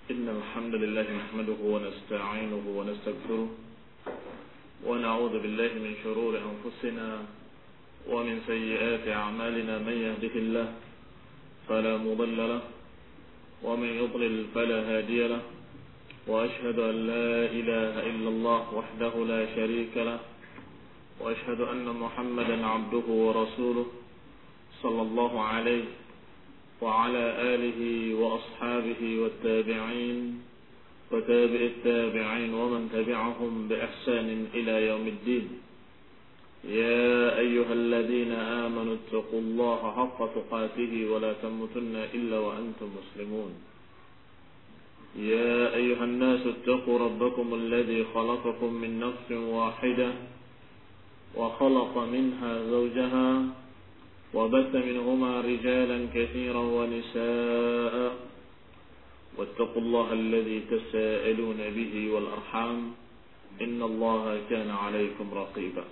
إن الحمد لله نحمده ونستعينه ونستغفره ونعوذ بالله من شرور أنفسنا ومن سيئات أعمالنا. من يهده الله فلا مضل له ومن يضلل فلا هادي له وأشهد أن لا إله إلا الله وحده لا شريك له وأشهد أن محمدا عبده ورسوله صلى الله عليه وعلى آله وأصحابه والتابعين وتابع التابعين ومن تبعهم بإحسان إلى يوم الدين. يا أيها الذين آمنوا اتقوا الله حق تقاته ولا تموتن إلا وأنتم مسلمون. يا أيها الناس اتقوا ربكم الذي خلقكم من نفس واحدة وخلق منها زوجها وبث منهما رجالا كثيرا ونساء واتقوا الله الذي تساءلون به والأرحام إن الله كان عليكم رقيبا.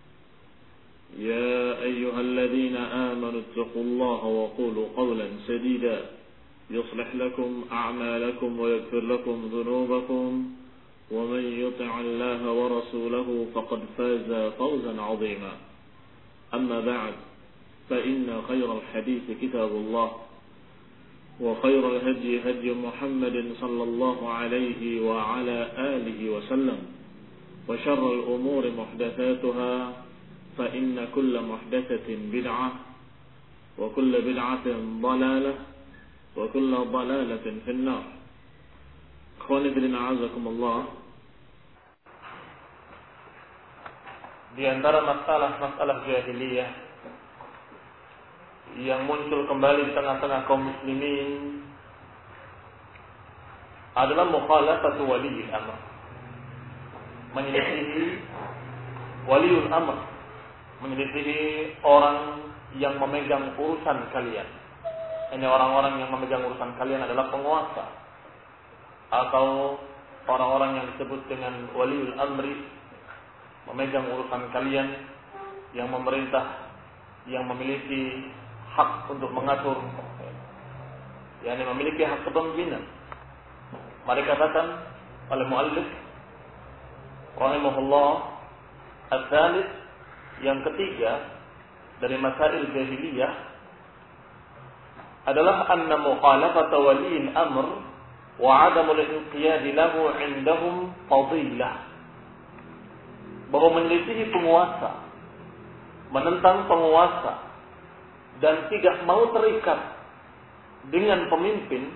يا أيها الذين آمنوا اتقوا الله وقولوا قولا سديدا يصلح لكم أعمالكم ويغفر لكم ذنوبكم ومن يطع الله ورسوله فقد فاز فوزا عظيما. أما بعد فإن خير الحديث كتاب الله وخير الهدي هدي محمد صلى الله عليه وعلى آله وسلم وشر الأمور محدثاتها فإن كل محدثة بدعة وكل بدعة ضلالة وكل ضلالة في النار. Ikhwani fillah a'azakumullah. Di antara masalah-masalah jahiliyah yang muncul kembali di tengah-tengah kaum muslimin adalah mukhalafatu waliyul amr, menyelisihi waliul amr, menyelisihi orang yang memegang urusan kalian. Ini orang-orang yang memegang urusan kalian adalah penguasa atau orang-orang yang disebut dengan waliul amri, memegang urusan kalian, yang memerintah, yang memiliki hak untuk mengatur, yakni memiliki hak kepemimpinan. Mereka katakan oleh muallif rahimahullah, al-thalith, yang ketiga dari masail jahiliyah adalah anna mukhalafata waliil amr wa 'adamul inqiyad lahu 'indahum fadilah. Bahwa menyelisihi penguasa, menentang penguasa dan tidak mau terikat dengan pemimpin,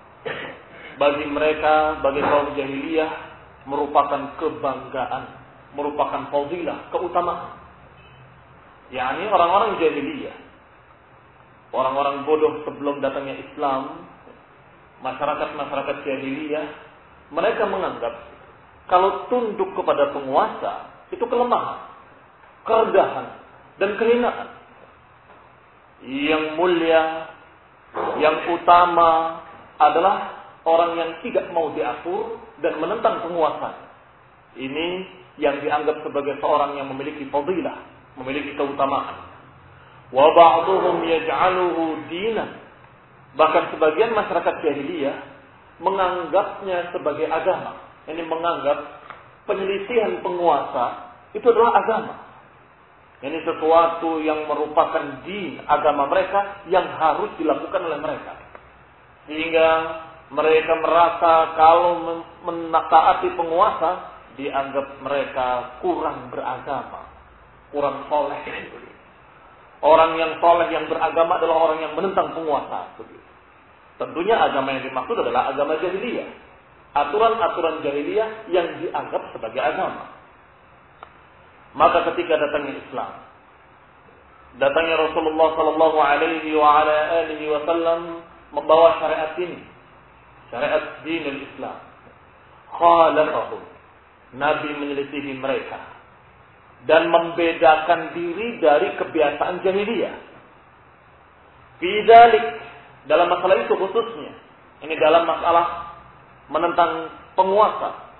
bagi mereka, bagi kaum jahiliyah, merupakan kebanggaan, merupakan fadilah, keutamaan. yakni orang-orang jahiliyah, orang-orang bodoh sebelum datangnya Islam, masyarakat-masyarakat jahiliyah, mereka menganggap kalau tunduk kepada penguasa itu kelemahan, kerendahan, dan kehinaan. Yang mulia, yang utama adalah orang yang tidak mau diatur dan menentang penguasa. Ini yang dianggap sebagai seorang yang memiliki fadilah, memiliki keutamaan. Wa ba'dhum yaj'aluhu dinan. Bahkan sebagian masyarakat jahiliyah menganggapnya sebagai agama. Ini menganggap penyelisihan penguasa itu adalah agama. Ini sesuatu yang merupakan din, agama mereka yang harus dilakukan oleh mereka. Sehingga mereka merasa kalau menaati penguasa dianggap mereka kurang beragama, kurang soleh. Orang yang soleh yang beragama adalah orang yang menentang penguasa. Tentunya agama yang dimaksud adalah agama jahiliyah, aturan-aturan jahiliyah yang dianggap sebagai agama. Maka ketika datangnya Islam, datangnya Rasulullah sallallahu alaihi wa ala alihi wasallam membawa syariat ini, syariat dinul Islam, khalafahum, Nabi menyelisihi mereka dan membedakan diri dari kebiasaan jahiliyah. Bidzalik, dalam masalah itu khususnya, ini dalam masalah menentang penguasa,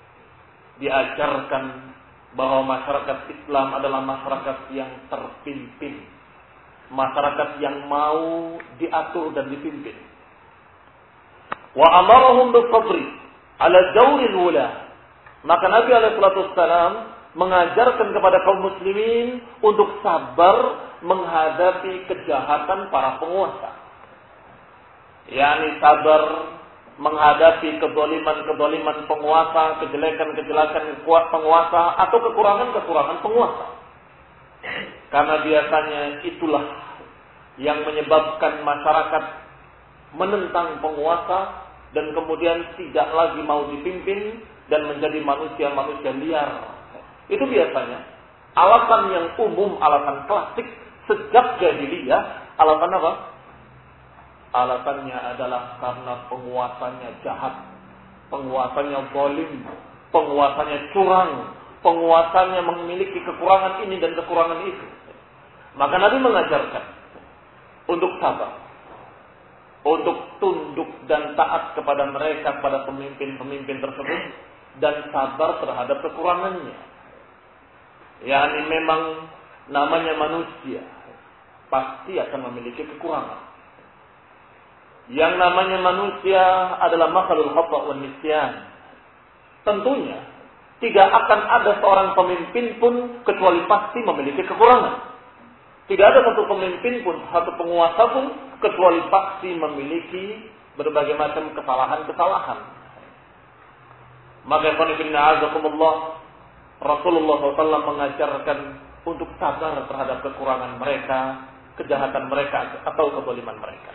diajarkan bahwa masyarakat Islam adalah masyarakat yang terpimpin, masyarakat yang mau diatur dan dipimpin. Wa amarahum bis-sabri 'ala jawril wula. Maka Nabi alaihi wasallam mengajarkan kepada kaum muslimin untuk sabar menghadapi kejahatan para penguasa. yakni sabar menghadapi kezaliman-kezaliman penguasa, kejelekan-kejelekan penguasa atau kekurangan-kekurangan penguasa. Karena biasanya itulah yang menyebabkan masyarakat menentang penguasa dan kemudian tidak lagi mau dipimpin dan menjadi manusia-manusia liar. Itu biasanya alasan yang umum, alasan klasik sejak jahiliyah. Alasan apa? Alasannya adalah karena penguasanya jahat, penguasanya zalim, penguasanya curang, penguasanya memiliki kekurangan ini dan kekurangan itu. Maka Nabi mengajarkan untuk sabar, untuk tunduk dan taat kepada mereka, kepada pemimpin-pemimpin tersebut, dan sabar terhadap kekurangannya. Yani memang namanya manusia pasti akan memiliki kekurangan. Yang namanya manusia adalah makhluk khata' wan nisyan. Tentunya tidak akan ada seorang pemimpin pun kecuali pasti memiliki kekurangan. Tidak ada satu pemimpin pun, satu penguasa pun kecuali pasti memiliki berbagai macam kesalahan-kesalahan. Maka Rasulullah SAW mengajarkan untuk sabar terhadap kekurangan mereka, kejahatan mereka atau kezaliman mereka.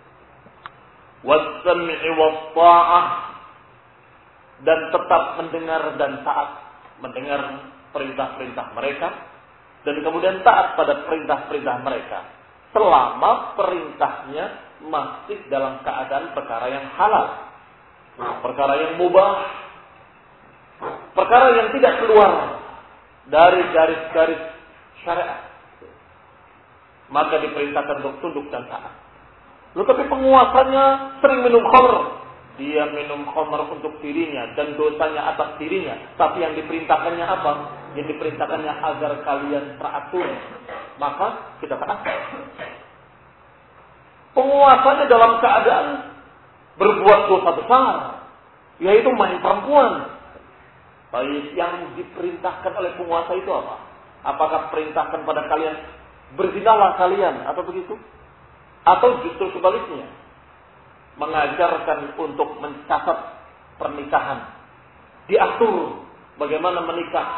Was-sam'i was-tha'ah, dan tetap mendengar dan taat, mendengar perintah-perintah mereka dan kemudian taat pada perintah-perintah mereka selama perintahnya masih dalam keadaan perkara yang halal, perkara yang mubah, perkara yang tidak keluar dari garis-garis syariat. Maka diperintahkan untuk tunduk dan taat. Tetapi penguasanya sering minum khamr. Dia minum khamr untuk dirinya dan dosanya atas dirinya. Tapi yang diperintahkannya apa? Yang diperintahkannya agar kalian teratur. Maka kita taat. Penguasanya dalam keadaan berbuat dosa besar, yaitu main perempuan. Baik, yang diperintahkan oleh penguasa itu apa? Apakah perintahkan pada kalian berzinalah kalian atau begitu? Atau justru sebaliknya, mengajarkan untuk mencatat pernikahan, diatur bagaimana menikah.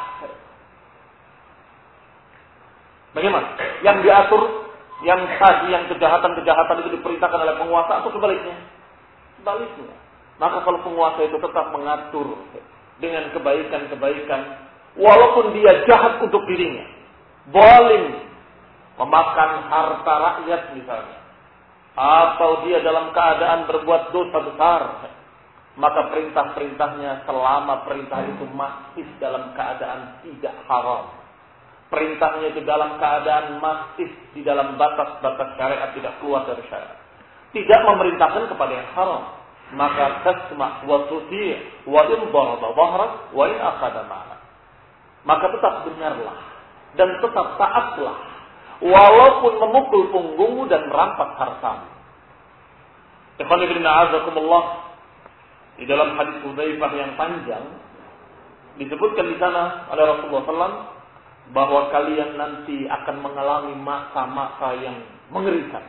Bagaimana? Yang diatur, yang tadi, yang kejahatan-kejahatan itu diperintahkan oleh penguasa atau sebaliknya? Sebaliknya. Maka kalau penguasa itu tetap mengatur dengan kebaikan-kebaikan, walaupun dia jahat untuk dirinya, zalim, memakan harta rakyat misalnya, atau dia dalam keadaan berbuat dosa besar, maka perintah-perintahnya selama perintah itu masih dalam keadaan tidak haram, perintahnya itu dalam keadaan masih di dalam batas-batas syariat, tidak keluar dari syariat, tidak memerintahkan kepada yang haram, maka tasma' wa tuti' wa in daraba dhahrak wa in akhadha ma'ak. Maka tetap dengarlah dan tetap taatlah, walaupun memukul punggungmu dan merampas hartamu. Ikhwan fillah a'azakumullah, di dalam hadis Hudzaifah yang panjang disebutkan di sana oleh Rasulullah SAW bahwa kalian nanti akan mengalami masa-masa yang mengerikan.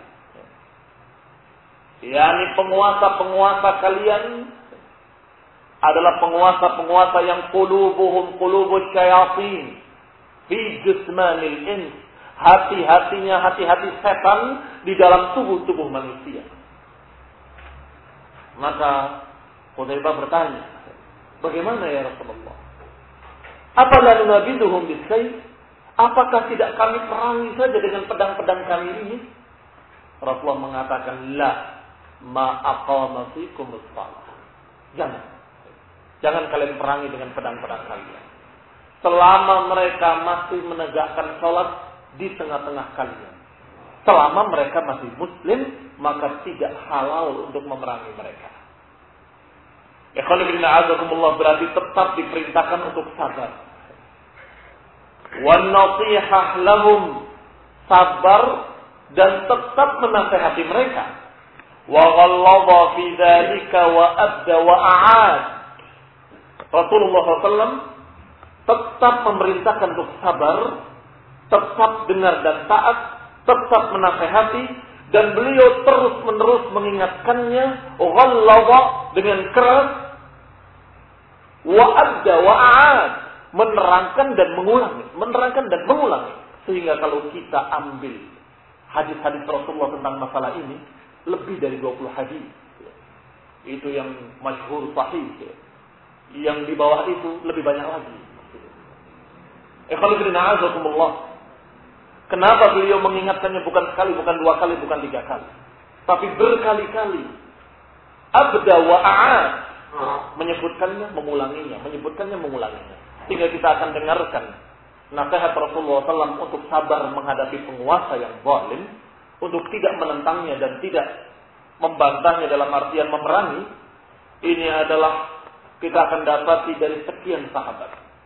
Yani penguasa-penguasa kalian adalah penguasa-penguasa yang qulubuhum qulubus syayatin fi jismanil ins. Hati-hatinya hati-hati setan di dalam tubuh-tubuh manusia. Maka Hudzaifah bertanya, bagaimana ya Rasulullah? Apalah nunabiduhum bisayf? Apakah tidak kami perangi saja dengan pedang-pedang kami ini? Rasulullah mengatakan, la ma aqama fikum as-salah. Jangan kalian perangi dengan pedang-pedang kalian. Selama mereka masih menegakkan salat di tengah-tengah kalian, selama mereka masih muslim, maka tidak halal untuk memerangi mereka. Ikhwan fillah a'azakumullah, berarti tetap diperintahkan untuk sabar. Wan nasihah lahum, sabar dan tetap menasihati mereka. wa ghallaba fi dzalika wa abda wa a'ad. Rasulullah SAW tetap memerintahkan untuk sabar, tetap dengar dan taat, tetap menasehati, dan beliau terus-menerus mengingatkannya, ghallaba dengan keras, wa abda wa a'ad, menerangkan dan mengulangi, sehingga kalau kita ambil hadis-hadis Rasulullah tentang masalah ini, lebih dari 20 hadis. Itu yang masyhur sahih. Yang di bawah itu lebih banyak lagi. Kenapa beliau mengingatkannya bukan sekali, bukan 2 kali, bukan 3 kali, tapi berkali-kali. Abda wa a'ad, menyebutkannya, mengulanginya. Sehingga kita akan dengarkan nasihat Rasulullah SAW untuk sabar menghadapi penguasa yang zalim, untuk tidak menentangnya dan tidak membantahnya dalam artian memerangi. Ini adalah kita akan dapati dari sekian sahabat.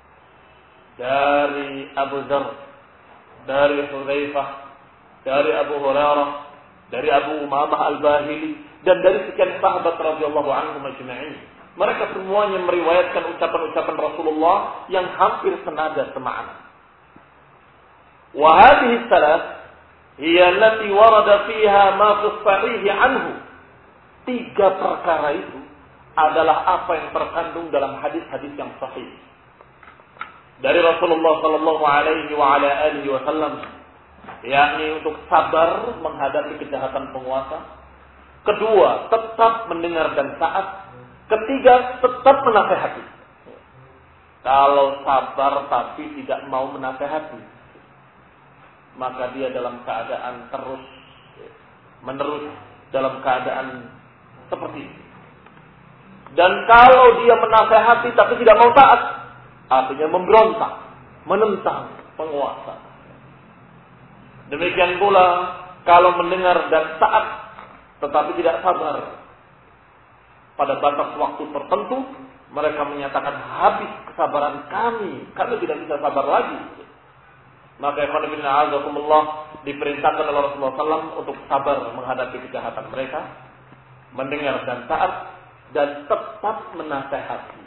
Dari Abu Dzar, dari Hudzaifah, dari Abu Hurairah, dari Abu Umamah Al-Bahili, dan dari sekian sahabat radhiyallahu anhum ajma'in. Mereka semuanya meriwayatkan ucapan-ucapan Rasulullah yang hampir senada semakna. Wa hadhihi thalath hiya allati warada fiha ma fi sahih anhu. 3 perkara itu adalah apa yang terkandung dalam hadis-hadis yang sahih dari Rasulullah sallallahu alaihi wa ala alihi wasallam, yakni untuk sabar menghadapi kejahatan penguasa. Kedua, tetap mendengar dan taat. Ketiga, tetap menasehati. Kalau sabar tapi tidak mau menasehati, maka dia dalam keadaan terus menerus dalam keadaan seperti ini. Dan kalau dia menasehati tapi tidak mau taat, artinya memberontak, menentang penguasa. Demikian pula kalau mendengar dan taat tetapi tidak sabar, pada batas waktu tertentu mereka menyatakan habis kesabaran kami tidak bisa sabar lagi. Maka ikhwan fillah azakumullah, diperintahkan oleh Rasulullah SAW untuk sabar menghadapi kejahatan mereka, mendengar dan taat, dan tetap menasehati.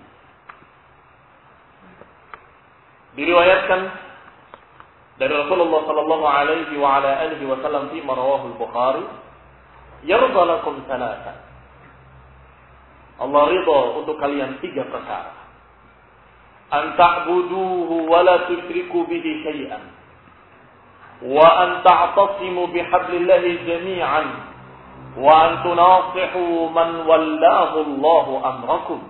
Diriwayatkan dari Rasulullah sallallahu alaihi wa ala alihi wasallam fi rawahu al-Bukhari, yarda lakum thalatha. Allah ridha untuk kalian 3 perkara. An ta'buduhu wa la tusyriku bihi syai'an, wa an ta'tasimu bihablillahi jami'an, wa an tunasihu man wallahu Allahu amrakum.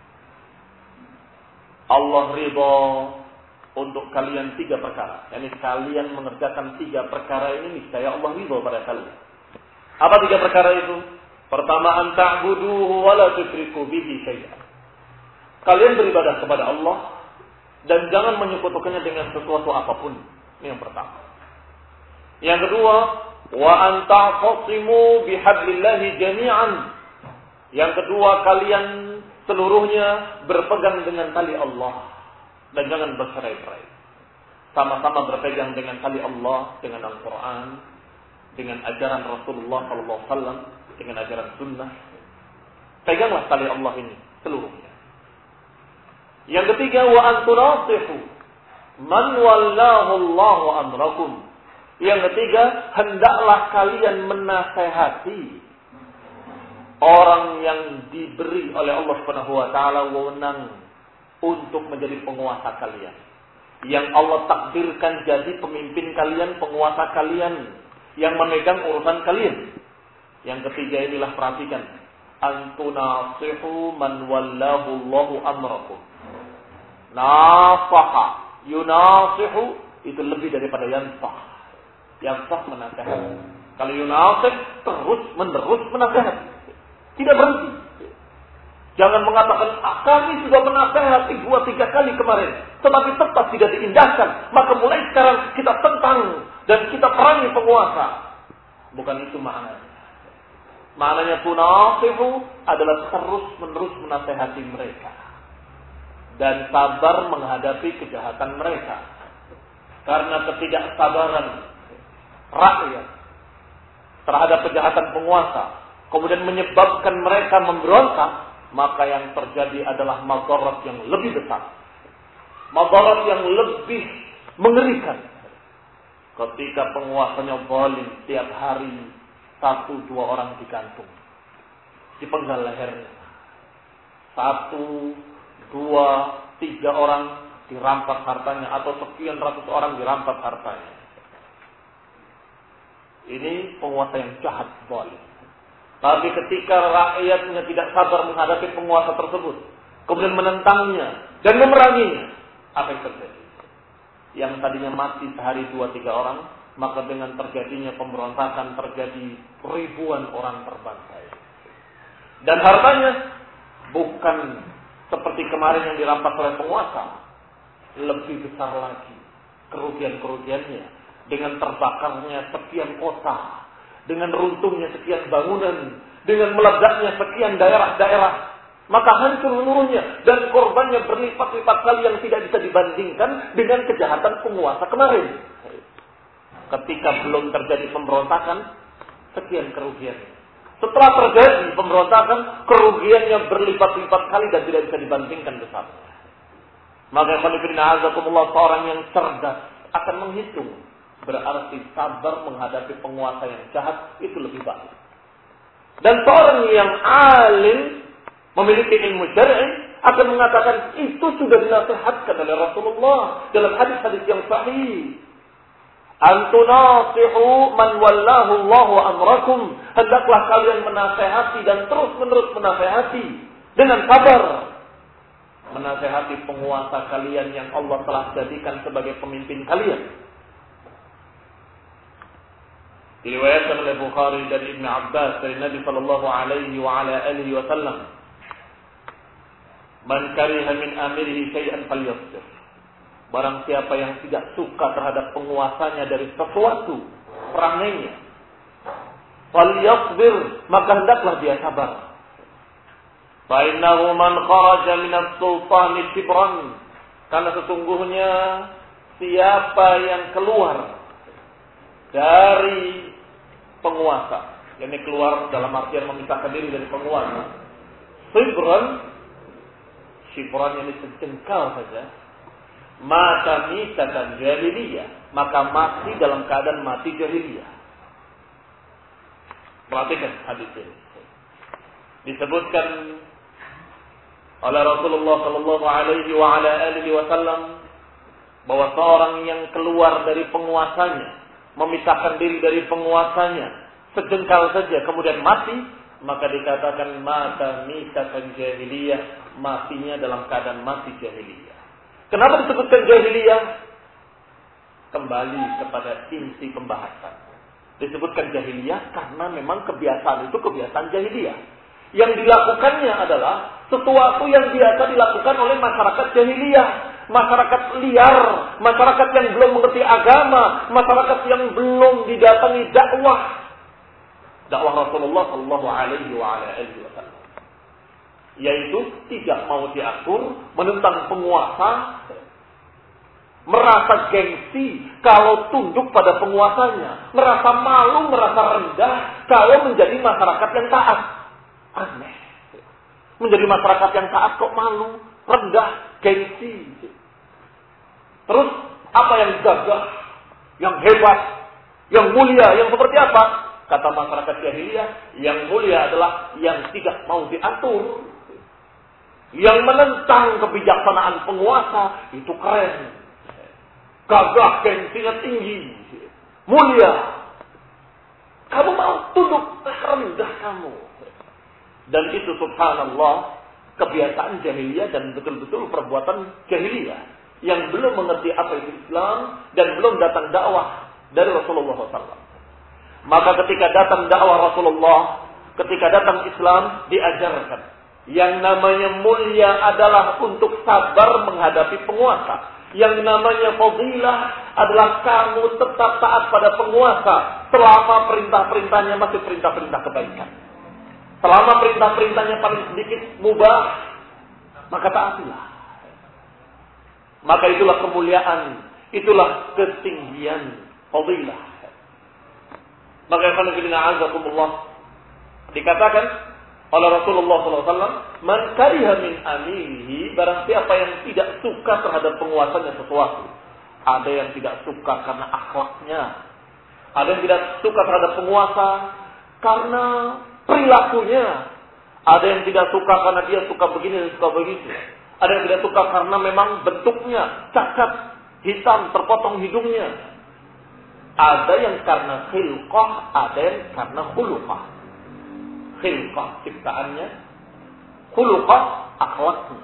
Allah ridha untuk kalian 3 perkara. Yani kalian mengerjakan 3 perkara ini, niscaya Allah ridha pada kalian. Apa 3 perkara itu? Pertama, an ta'buduhu wa la tusyriku bihi syai'an. Kalian beribadah kepada Allah dan jangan menyekutukannya dengan sesuatu apapun. Ini yang pertama. Yang kedua, wa an ta'tasimu bihablillahi jami'an. Yang kedua, kalian seluruhnya berpegang dengan tali Allah dan jangan bercerai-berai. Sama-sama berpegang dengan tali Allah, dengan Al-Quran, dengan ajaran Rasulullah SAW, dengan ajaran sunnah. Peganglah tali Allah ini seluruhnya. Yang ketiga, wa an tunasihu man wallahu Allahu amrakum. Yang ketiga, hendaklah kalian menasehati orang yang diberi oleh Allah Subhanahu wa taala wewenang untuk menjadi penguasa kalian, yang Allah takdirkan jadi pemimpin kalian, penguasa kalian, yang memegang urusan kalian. Yang ketiga inilah, perhatikan, antunasihu man wallahu Allahu amrakum. Nasaha, yunasihu itu lebih daripada yansah. Yansah menasehat. Kalau yunasih terus menerus menasehat, tidak berhenti. Jangan mengatakan, kami sudah menasehati 2-3 kali kemarin, tetapi tetap tidak diindahkan, maka mulai sekarang kita tentang dan kita perangi penguasa. Bukan itu maknanya. Maknanya tunasihu adalah terus-menerus menasehati mereka dan sabar menghadapi kejahatan mereka. Karena ketidaksabaran rakyat terhadap kejahatan penguasa kemudian menyebabkan mereka memberontak, maka yang terjadi adalah madarat yang lebih besar. Madarat yang lebih mengerikan. Ketika penguasanya zalim, tiap hari 1-2 orang digantung, dipenggal lehernya. 1, 2, 3 orang dirampas hartanya, atau sekian ratus orang dirampas hartanya. Ini penguasa yang jahat, zalim. Tapi ketika rakyatnya tidak sabar menghadapi penguasa tersebut, kemudian menentangnya dan memeranginya, apa yang terjadi? Yang tadinya mati sehari 2-3 orang, maka dengan terjadinya pemberontakan terjadi ribuan orang terbantai. Dan hartanya bukan seperti kemarin yang dirampas oleh penguasa, lebih besar lagi kerugian-kerugiannya, dengan terbakarnya sekian kota, dengan runtuhnya sekian bangunan, dengan meledaknya sekian daerah-daerah, maka hancur seluruhnya dan korbannya berlipat-lipat kali yang tidak bisa dibandingkan dengan kejahatan penguasa kemarin. Ketika belum terjadi pemberontakan, sekian kerugiannya. Setelah terjadi pemberontakan, kerugiannya berlipat-lipat kali dan tidak bisa dibandingkan besarnya. Maka seorang yang cerdas akan menghitung. Berarti sabar menghadapi penguasa yang jahat itu lebih baik. Dan seorang yang alim, memiliki ilmu syar'i, akan mengatakan itu sudah dinasihatkan oleh Rasulullah dalam hadis-hadis yang sahih. Antunasihu man wallahu Allahu amrakum. Hendaklah kalian menasehati dan terus-menerus menasehati dengan sabar. Menasehati penguasa kalian yang Allah telah jadikan sebagai pemimpin kalian. Diriwayatkan oleh Bukhari dari Ibn Abbas dari Nabi sallallahu alaihi wa ala alihi wasallam, "Man kariha min amirihi syai'an falyasbir." Barang siapa yang tidak suka terhadap penguasanya dari sesuatu perangainya, falyasbir, maka hendaklah dia sabar. Fa innahu man kharaja min as-sultani shibran, karena sesungguhnya siapa yang keluar dari penguasa, yakni keluar dalam artian memisahkan diri dari penguasa, shibran ini sejengkal saja, mata mitatan jahiliyah, maka mati dalam keadaan mati jahiliyah. Perhatikan hadis ini. Disebutkan oleh Rasulullah sallallahu alaihi wa ala alihi wasallam bahwa seorang yang keluar dari penguasanya, memisahkan diri dari penguasanya sejengkal saja kemudian mati, maka dikatakan mata mitatan jahiliyah, matinya dalam keadaan mati jahiliyah. Kenapa disebutkan jahiliyah? Kembali kepada inti pembahasan. Disebutkan jahiliyah karena memang kebiasaan itu kebiasaan jahiliyah. Yang dilakukannya adalah sesuatu yang biasa dilakukan oleh masyarakat jahiliyah. Masyarakat liar, masyarakat yang belum mengerti agama, masyarakat yang belum didatangi dakwah Rasulullah sallallahu alaihi wasallam. Yaitu tidak mau diatur, menentang penguasa, merasa gengsi kalau tunduk pada penguasanya, merasa malu, merasa rendah kalau menjadi masyarakat yang taat. Aneh. Menjadi masyarakat yang taat kok malu, rendah, gengsi. Terus apa yang gagah, yang hebat, yang mulia, yang seperti apa? Kata masyarakat jahiliyah, yang mulia adalah yang tidak mau diatur. Yang menentang kebijaksanaan penguasa, itu keren. Gagah, gengsinya tinggi. Mulia. Kamu mau tunduk, rendah kamu. Dan itu subhanallah, kebiasaan jahiliyah dan betul-betul perbuatan jahiliyah. Yang belum mengerti apa itu Islam dan belum datang dakwah dari Rasulullah SAW. Maka ketika datang dakwah Rasulullah, ketika datang Islam, diajarkan yang namanya mulia adalah untuk sabar menghadapi penguasa. Yang namanya fadilah adalah kamu tetap taat pada penguasa selama perintah-perintahnya masih perintah-perintah kebaikan. Selama perintah-perintahnya paling sedikit mubah, maka taatilah. Maka itulah kemuliaan, itulah ketinggian fadilah. Maka azakumullah, Dikatakan oleh Rasulullah SAW, man kariha min amirihi, barang siapa yang tidak suka terhadap penguasanya sesuatu. Ada yang tidak suka karena akhlaknya. Ada yang tidak suka terhadap penguasa karena perilakunya. Ada yang tidak suka karena dia suka begini dan suka begitu. Ada yang tidak suka karena memang bentuknya cacat, hitam, terpotong hidungnya. Ada yang karena khilqah, ada yang karena khuluqah. Khilqah ciptaannya, khuluqah akhlaknya.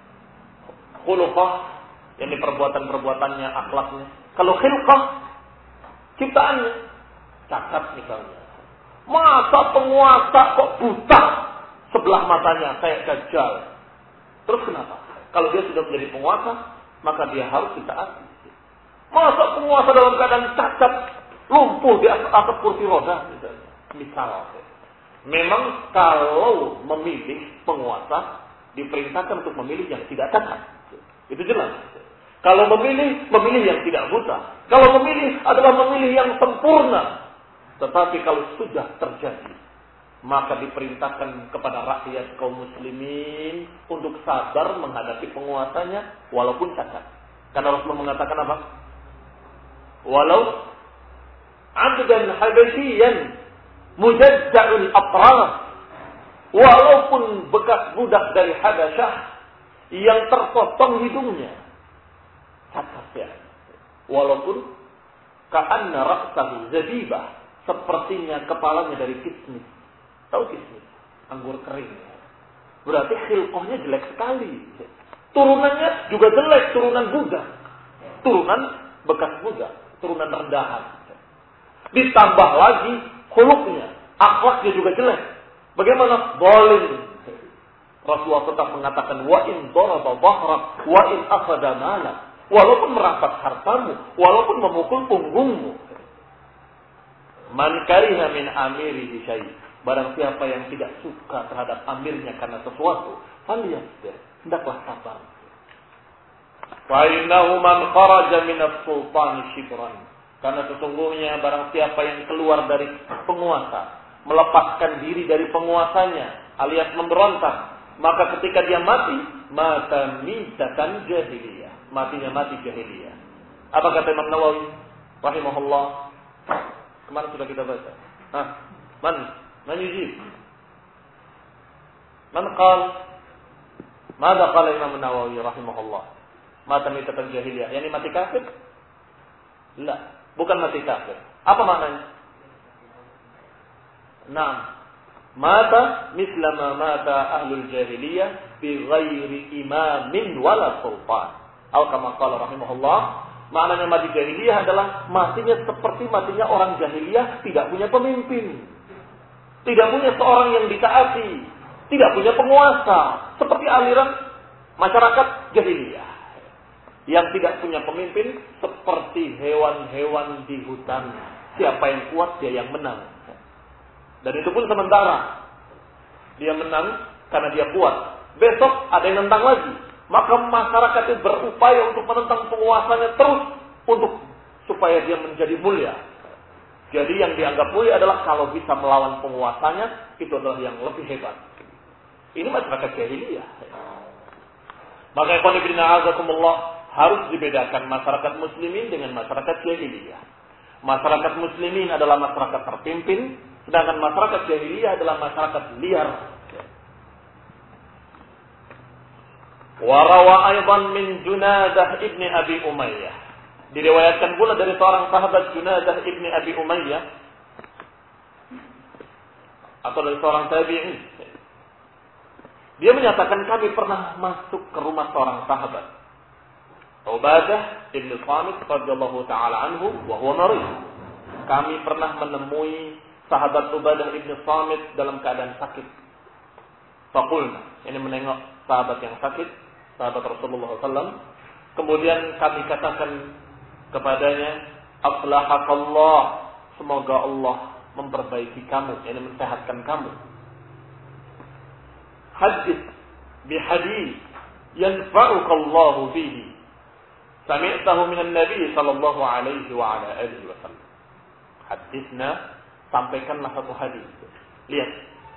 Khuluqah yang perbuatan-perbuatannya, akhlaknya. Kalau khilqah ciptaannya, cacat misalnya. Masa penguasa kok buta sebelah matanya kayak dajjal? Terus kenapa? Kalau dia sudah menjadi penguasa, maka dia harus ditaati. Masa penguasa dalam keadaan cacat, lumpuh di atas kursi roda misalnya. Misalnya. Memang kalau memilih penguasa, diperintahkan untuk memilih yang tidak cacat. Itu jelas. Kalau memilih yang tidak buta. Kalau memilih adalah memilih yang sempurna. Tetapi kalau sudah terjadi, maka diperintahkan kepada rakyat kaum muslimin untuk sabar menghadapi penguasanya walaupun cacat. Karena Rasulullah mengatakan apa? Walau abdan habasyian mujadda'ul atraf, walaupun bekas budak dari Habasyah yang terpotong hidungnya, cacat ya. Walaupun ka'anna ra'sahu zabibah, sepertinya kepalanya dari kismis. Tahu kismis? Anggur kering. Berarti khilqahnya jelek sekali. Turunannya juga jelek, turunan budak. Turunan bekas budak, turunan rendahan. Ditambah lagi khuluqnya, akhlaknya juga jelek. Bagaimana? Zalim. Rasulullah tetap mengatakan wa in daraba dhahrak wa in akhadha malak. Walaupun merampas hartamu, walaupun memukul punggungmu. Man kariha min amirihi syai'. Barang siapa yang tidak suka terhadap amirnya karena sesuatu, falyasbir, hendaklah sabar. Fa innahu man kharaja min as-sultani shibran. Karena sesungguhnya barang siapa yang keluar dari penguasa, melepaskan diri dari penguasanya, alias memberontak, maka ketika dia mati, mata mitatan jahiliyah. Matinya mati jahiliyah. Apa kata Imam Nawawi rahimahullah? Kemarin sudah kita baca. Man yujib? Man qal? Mada qala Imam Nawawi rahimahullah? Mata mitatan jahiliyah. Yani mati kafir? La. Bukan mati kafir. Apa maknanya? Naam. Mata mislama mata ahlul jahiliyah bi ghairi imamin wala sultan. Atau kama qala rahimahullah, maknanya mati jahiliyah adalah matinya seperti matinya orang jahiliyah, tidak punya pemimpin. Tidak punya seorang yang ditaati, tidak punya penguasa, seperti aliran masyarakat jahiliyah. Yang tidak punya pemimpin seperti hewan-hewan di hutan. Siapa yang kuat, dia yang menang. Dan itu pun sementara. Dia menang karena dia kuat. Besok ada yang nentang lagi. Maka masyarakat itu berupaya untuk menentang penguasanya terus supaya dia menjadi mulia. Jadi yang dianggap mulia adalah kalau bisa melawan penguasanya, itu adalah yang lebih hebat. Ini masyarakat jahiliyah. Maka ikhwan fillah azakumullah, harus dibedakan masyarakat muslimin dengan masyarakat jahiliyah. Masyarakat muslimin adalah masyarakat terpimpin, sedangkan masyarakat jahiliyah adalah masyarakat liar. Warawa aidan min Junadah ibni Abi Umayyah. Diriwayatkan pula dari seorang sahabat Junadah ibni Abi Umayyah, atau dari seorang tabi'in. Dia menyatakan kami pernah masuk ke rumah seorang sahabat, Ubadah ibn Samit radhiyallahu taala anhu wa huwa marid. Kami pernah menemui sahabat Ubadah ibn Samit dalam keadaan sakit. Faqulna, ini menengok sahabat yang sakit, sahabat Rasulullah SAW. Kemudian kami katakan kepadanya, aflahakallah, semoga Allah memperbaiki kamu, ini mensehatkan kamu. Hadits bihadits yanfa'ukallahu bihi. Sami'tahu minan Nabi sallallahu alaihi wa ala alihi wasallam. Hadisna, sampaikanlah satu hadis. Lihat,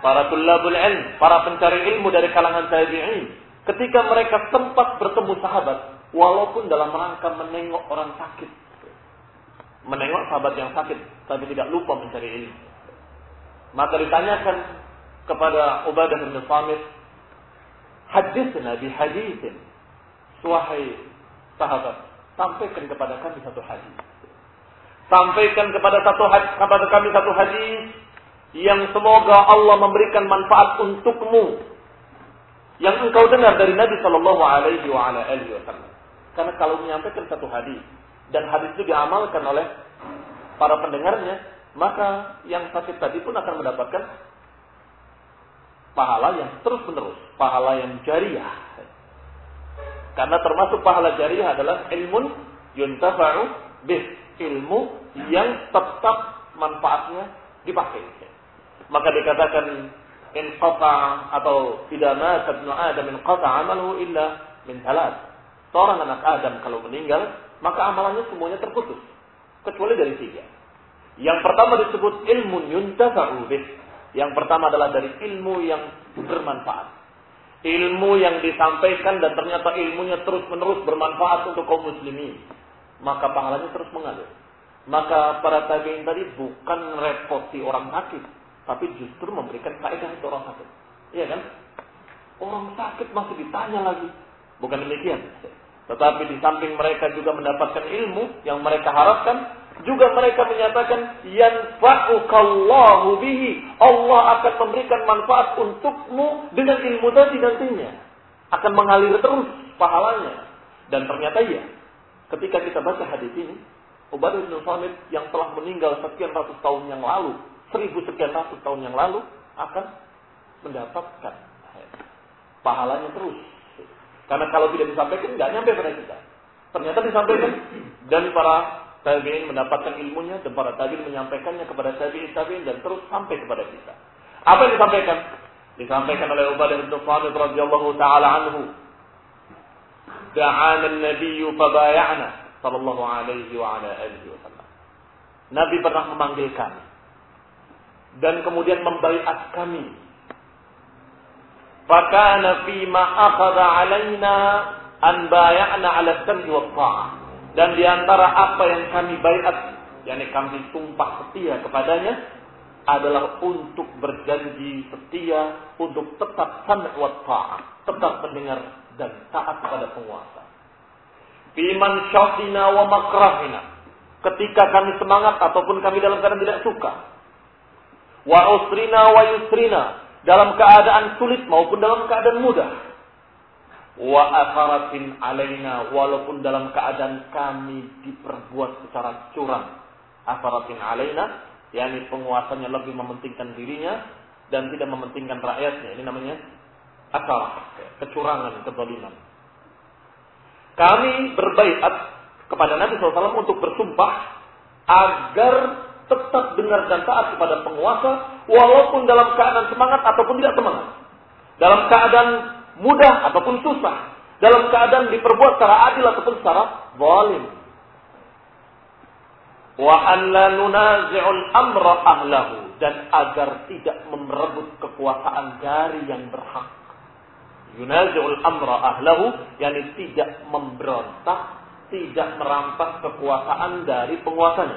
para tullabul ilm, para pencari ilmu dari kalangan tabi'in, ketika mereka sempat bertemu sahabat, walaupun dalam rangka menengok orang sakit, menengok sahabat yang sakit, tapi tidak lupa mencari ilmu. Maka ditanyakan kepada Ubadah bin Samit, haditsna bi haditsin, wahai sahabat, sampaikan kepada kami satu hadis. Sampaikan kepada kami satu hadis yang semoga Allah memberikan manfaat untukmu, yang engkau dengar dari Nabi Shallallahu Alaihi Wasallam. Karena kalau menyampaikan satu hadis dan hadis itu diamalkan oleh para pendengarnya, maka yang sakit tadi pun akan mendapatkan pahala yang terus menerus, pahala yang jariyah. Karena termasuk pahala jariyah adalah ilmun yuntafa'u bih, ilmu yang tetap manfaatnya dipakai. Maka dikatakan inqata atau idza mata ibnu adam inqata amaluhu illa min thalath. Seorang anak Adam kalau meninggal, maka amalannya semuanya terputus kecuali dari 3. Yang pertama disebut ilmun yuntafa'u bih. Yang pertama adalah dari ilmu yang bermanfaat. Ilmu yang disampaikan dan ternyata ilmunya terus-menerus bermanfaat untuk kaum muslimin, maka pahalanya terus mengalir. Maka para tabi'in tadi bukan repoti orang sakit, tapi justru memberikan faedah untuk orang sakit. Iya kan? Orang sakit masih ditanya lagi. Bukan demikian. Tetapi di samping mereka juga mendapatkan ilmu yang mereka harapkan, juga mereka menyatakan yanfa'ukallahu bihi, Allah akan memberikan manfaat untukmu dengan ilmu tadi nantinya, akan mengalir terus pahalanya. Dan ternyata iya, ketika kita baca hadis ini, Ubadah bin Samit yang telah meninggal sekian ratus tahun yang lalu, 1000 sekian ratus tahun yang lalu, akan mendapatkan pahalanya terus. Karena kalau tidak disampaikan, tidak nyampe pada kita. Ternyata disampaikan, dan para tabi'in mendapatkan ilmunya, dan para tabi'in menyampaikannya kepada tabi'in dan terus sampai kepada kita. Apa yang disampaikan? Disampaikan oleh Ubadah bin Samit radhiyallahu taala anhu. Da'ana an-nabiyyu fabay'ana sallallahu alaihi wa ala alihi wasallam. Nabi pernah memanggil kami dan kemudian membaiat kami. Fakana fima akhadha alaina an bay'ana 'ala as-sam'i wa ta'ah. Dan di antara apa yang kami baiat, yakni kami sumpah setia kepadanya, adalah untuk berjanji setia untuk tetap sam' wa ta'ah, tetap mendengar dan taat kepada penguasa. Fiman syatina wa makrahina, ketika kami semangat ataupun kami dalam keadaan tidak suka. Wa usrina wa yusrina, dalam keadaan sulit maupun dalam keadaan mudah. Wa atharatin alaina, walaupun dalam keadaan kami diperbuat secara curang. Atharatin alaina, yakni penguasanya lebih mementingkan dirinya dan tidak mementingkan rakyatnya. Ini namanya atharah, kecurangan, kezaliman. Kami berbaiat kepada Nabi SAW untuk bersumpah agar tetap dengar dan taat kepada penguasa, walaupun dalam keadaan semangat ataupun tidak semangat, dalam keadaan mudah ataupun susah, dalam keadaan diperbuat secara adil ataupun secara zalim. Wa an la nunazi'ul amra ahlahu, dan agar tidak merebut kekuasaan dari yang berhak. Yunazi'ul amra ahlahu, yakni tidak memberontak, tidak merampas kekuasaan dari penguasanya.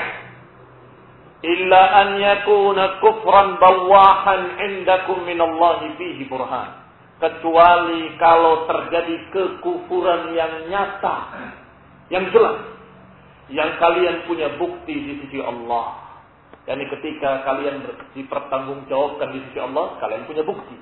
Illa an yakuna kufran bawahan indakum minallahi fihi burhan. Kecuali kalau terjadi kekufuran yang nyata, yang jelas, yang kalian punya bukti di sisi Allah. Yani ketika kalian dipertanggungjawabkan di sisi Allah, kalian punya bukti.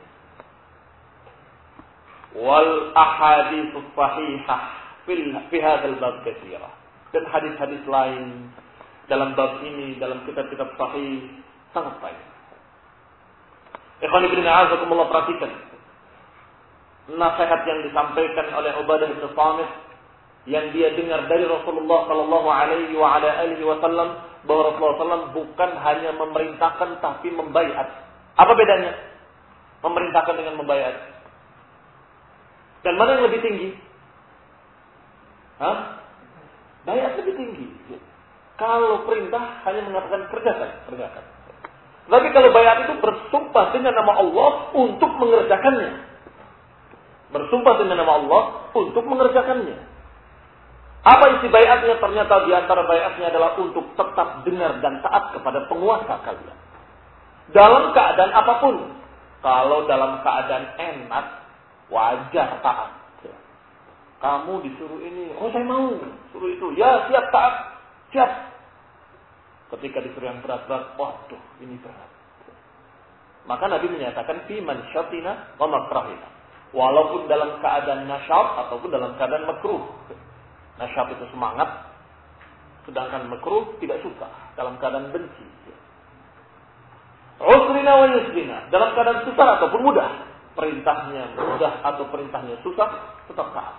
Wal ahaditsus sahihah fi hadzal bab katsira. Dan hadis-hadis lain dalam bab ini, dalam kitab-kitab sahih sangat banyak. Ikhwan ibn a'azakumullah, perhatikan nasihat yang disampaikan oleh Ubadah bin Samit yang dia dengar dari Rasulullah sallallahu alaihi wa ala alihi wasallam, bahwa Rasulullah sallallahu bukan hanya memerintahkan tapi membaiat. Apa bedanya memerintahkan dengan membaiat? Dan mana yang lebih tinggi? Baiat lebih tinggi. Kalau perintah hanya mengatakan kerjakan. Tapi kalau bayat itu bersumpah dengan nama Allah untuk mengerjakannya. Bersumpah dengan nama Allah untuk mengerjakannya. Apa isi bayatnya? Ternyata di antara bayatnya adalah untuk tetap dengar dan taat kepada penguasa kalian. Dalam keadaan apapun. Kalau dalam keadaan enak, wajar taat. Kamu disuruh ini, oh saya mau. Suruh itu, ya siap taat. Siap. Ketika disuruh yang berat-berat, waduh ini berat. Maka Nabi menyatakan, fi man syatina wa makrahina. Walaupun dalam keadaan nasyat ataupun dalam keadaan makruh. Nasyat itu semangat, sedangkan makruh tidak suka, dalam keadaan benci. Usrina wa yusrina, dalam keadaan susah ataupun mudah. Perintahnya mudah atau perintahnya susah, tetap taat.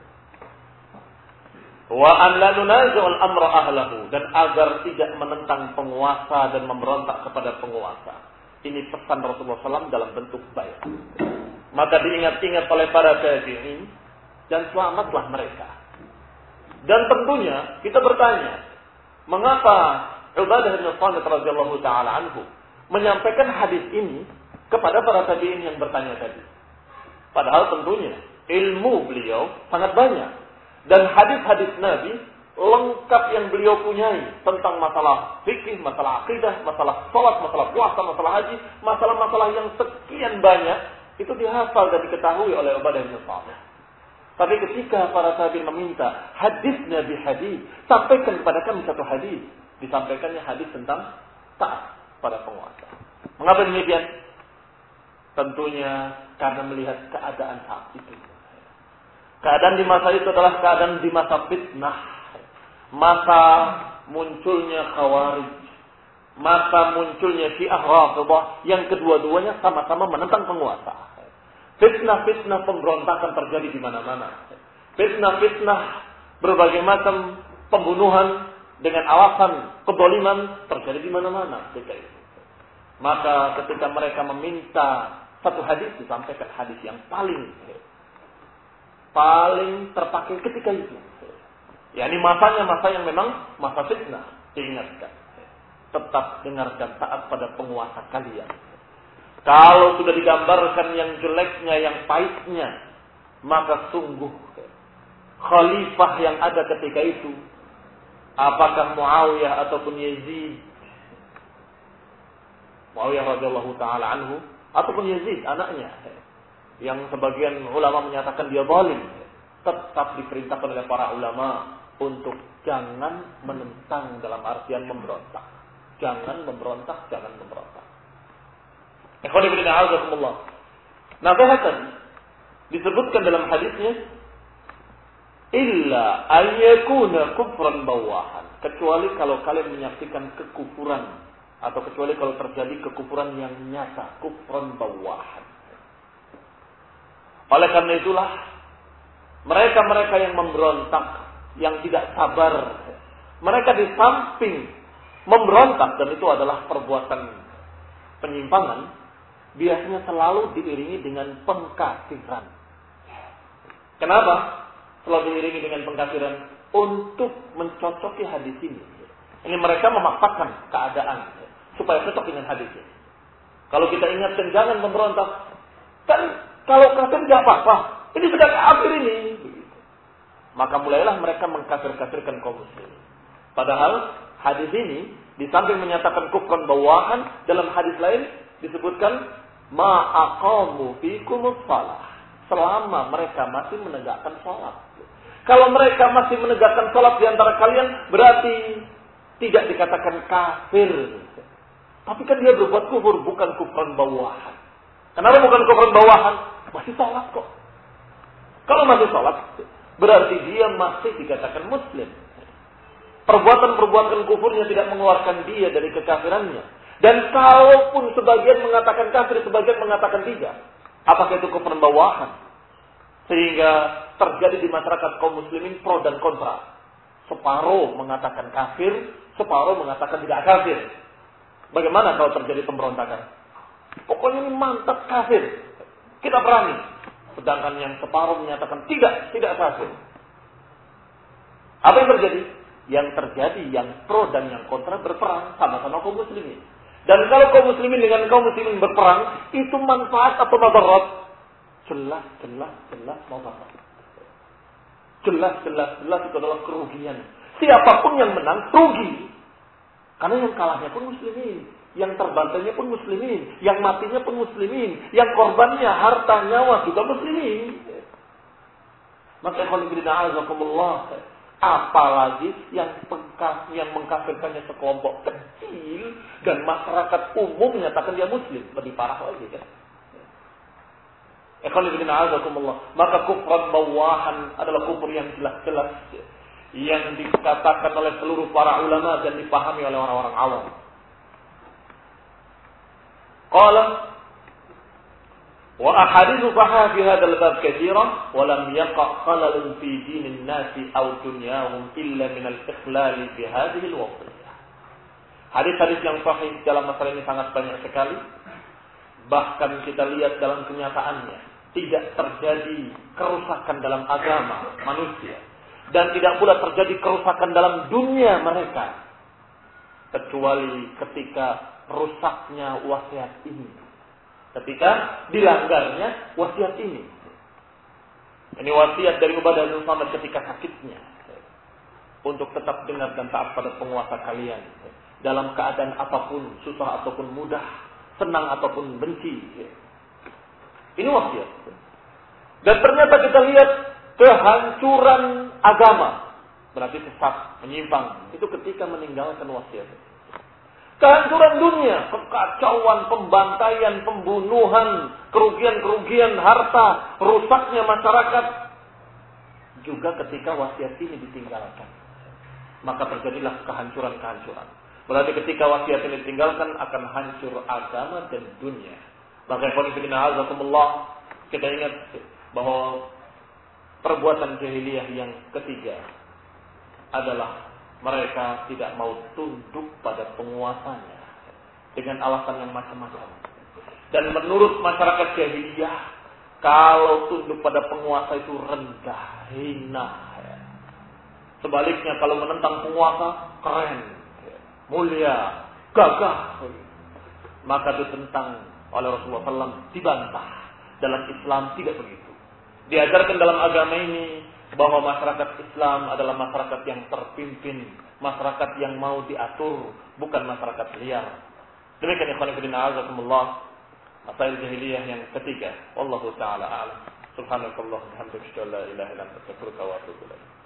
Wa an la nunazi'ul amra ahlahu, dan agar tidak menentang penguasa dan memberontak kepada penguasa. Ini pesan Rasulullah SAW dalam bentuk bayat. Maka diingat-ingat oleh para tabi'in dan selamatlah mereka. Dan tentunya kita bertanya, mengapa Ubadah bin Samit radhiyallahu taala anhu menyampaikan hadis ini kepada para tabi'in yang bertanya tadi? Padahal tentunya ilmu beliau sangat banyak. Dan hadis-hadis Nabi lengkap yang beliau punyai tentang masalah fikih, masalah akidah, masalah sholat, masalah puasa, masalah haji, masalah-masalah yang sekian banyak itu dihafal dan diketahui oleh Ubadah bin Samit. Tapi ketika para tabi'in meminta hadis Nabi hadis, sampaikan kepada kami satu hadis, disampaikannya hadis tentang taat pada penguasa. Mengapa demikian? Tentunya karena melihat keadaan saat itu. Keadaan di masa itu adalah keadaan di masa fitnah. Masa munculnya Khawarij. Masa munculnya Syiah Rafidhah yang kedua-duanya sama-sama menentang penguasa. Fitnah-fitnah pemberontakan terjadi di mana-mana. Fitnah-fitnah berbagai macam pembunuhan dengan alasan kedzaliman terjadi di mana-mana. Maka ketika mereka meminta satu hadis, disampaikan hadis yang paling terpakai ketika itu. Ya, ini masanya masa yang memang masa fitnah. Diingatkan. Tetap dengar dan taat pada penguasa kalian. Kalau sudah digambarkan yang jeleknya, yang pahitnya, maka sungguh khalifah yang ada ketika itu, apakah Muawiyah ataupun Yazid, Muawiyah radhiyallahu taala anhu ataupun Yazid anaknya, yang sebagian ulama menyatakan dia zalim, tetap diperintahkan oleh para ulama untuk jangan menentang dalam artian memberontak. Jangan memberontak, jangan memberontak. Ikhwan fillah a'azakumullah. Nasihatan disebutkan dalam hadisnya, illa ayyakuna kufran bawahan, kecuali kalau kalian menyaksikan kekufuran, atau kecuali kalau terjadi kekufuran yang nyata, kufran bawahan. Oleh karena itulah mereka-mereka yang memberontak, yang tidak sabar, mereka di samping memberontak, dan itu adalah perbuatan penyimpangan, biasanya selalu diiringi dengan pengkafiran. Kenapa? Selalu diiringi dengan pengkafiran untuk mencocoki hadis ini. Ini mereka memaksakan keadaan supaya cocok dengan hadis ini. Kalau kita ingatkan jangan memberontak, kan kalau kafir tidak apa-apa, ini sudah kafir ini. Maka mulailah mereka mengkafir-kafirkan kaum muslimin. Padahal hadis ini di samping menyatakan kufran bawahan, dalam hadis lain disebutkan ma'aqamu fikumus shalah, selama mereka masih menegakkan salat. Kalau mereka masih menegakkan salat di antara kalian, berarti tidak dikatakan kafir. Tapi kan dia berbuat kufur, bukan kufran bawahan. Kenapa bukan kufran bawahan? Masih salat kok. Kalau masih salat, berarti dia masih dikatakan muslim. Perbuatan-perbuatan kufurnya tidak mengeluarkan dia dari kekafirannya. Dan kalaupun sebagian mengatakan kafir, sebagian mengatakan tidak, apakah itu kufran bawahan? Sehingga terjadi di masyarakat kaum muslimin pro dan kontra. Separuh mengatakan kafir, separuh mengatakan tidak kafir. Bagaimana kalau terjadi pemberontakan? Pokoknya ini mantap kafir, kita berani. Sedangkan yang separuh menyatakan tidak kafir. Apa yang terjadi? Yang terjadi yang pro dan yang kontra berperang sama-sama kaum muslimin. Dan kalau kaum muslimin dengan kaum muslimin berperang, itu manfaat atau madarat? Jelas madarat. Jelas itu adalah kerugian. Siapapun yang menang, rugi. Karena yang kalahnya pun muslimin. Yang terbantainya pun muslimin. Yang matinya pun muslimin. Yang korbannya, harta, nyawa juga muslimin. Maka alhamdulillah, apalagi yang mengkafirkannya sekelompok kecil dan masyarakat umum menyatakan dia muslim. Lebih parah lagi kan. Maka kufran bawahan adalah kufur yang jelas-jelas yang dikatakan oleh seluruh para ulama dan dipahami oleh orang-orang awam. Qala wa ahadithu sahih fi hadzal bab katsira wa lam yaqa khalalun fi dinin nasi aw dunyahum illa min al-iqlal fi hadhihi al-waqtiyah. Hadis-hadis yang sahih dalam masalah ini sangat banyak sekali. Bahkan kita lihat dalam kenyataannya tidak terjadi kerusakan dalam agama manusia. Dan tidak pula terjadi kerusakan dalam dunia mereka. Kecuali ketika rusaknya wasiat ini. Ketika dilanggarnya wasiat ini. Ini wasiat dari Ubadah bin Samit ketika sakitnya. Untuk tetap dengar dan taat pada penguasa kalian. Dalam keadaan apapun, susah ataupun mudah. Senang ataupun benci. Ini wasiat. Dan ternyata kita lihat kehancuran agama. Berarti sesat, menyimpang. Itu ketika meninggalkan wasiat. Kehancuran dunia, kekacauan, pembantaian, pembunuhan, kerugian-kerugian harta, rusaknya masyarakat. Juga ketika wasiat ini ditinggalkan. Maka terjadilah kehancuran-kehancuran. Berarti ketika wasiat ini ditinggalkan akan hancur agama dan dunia. Maka kita ingat bahwa perbuatan jahiliyah yang ketiga adalah mereka tidak mau tunduk pada penguasanya dengan alasan yang macam-macam. Dan menurut masyarakat jahiliyah, kalau tunduk pada penguasa itu rendah, hina. Sebaliknya kalau menentang penguasa, keren, mulia, gagah. Maka ditentang oleh Rasulullah SAW, dibantah. Dalam Islam tidak begitu. Diajarkan dalam agama ini bahwa masyarakat Islam adalah masyarakat yang terpimpin, masyarakat yang mau diatur, bukan masyarakat liar. Demikian ikhwan fillah azakumullah, masail jahiliyah yang ketiga. Wallahu taala a'lam. Subhanakallahumma wa bihamdika, la ilaha illa anta, astaghfiruka wa atubu ilaik.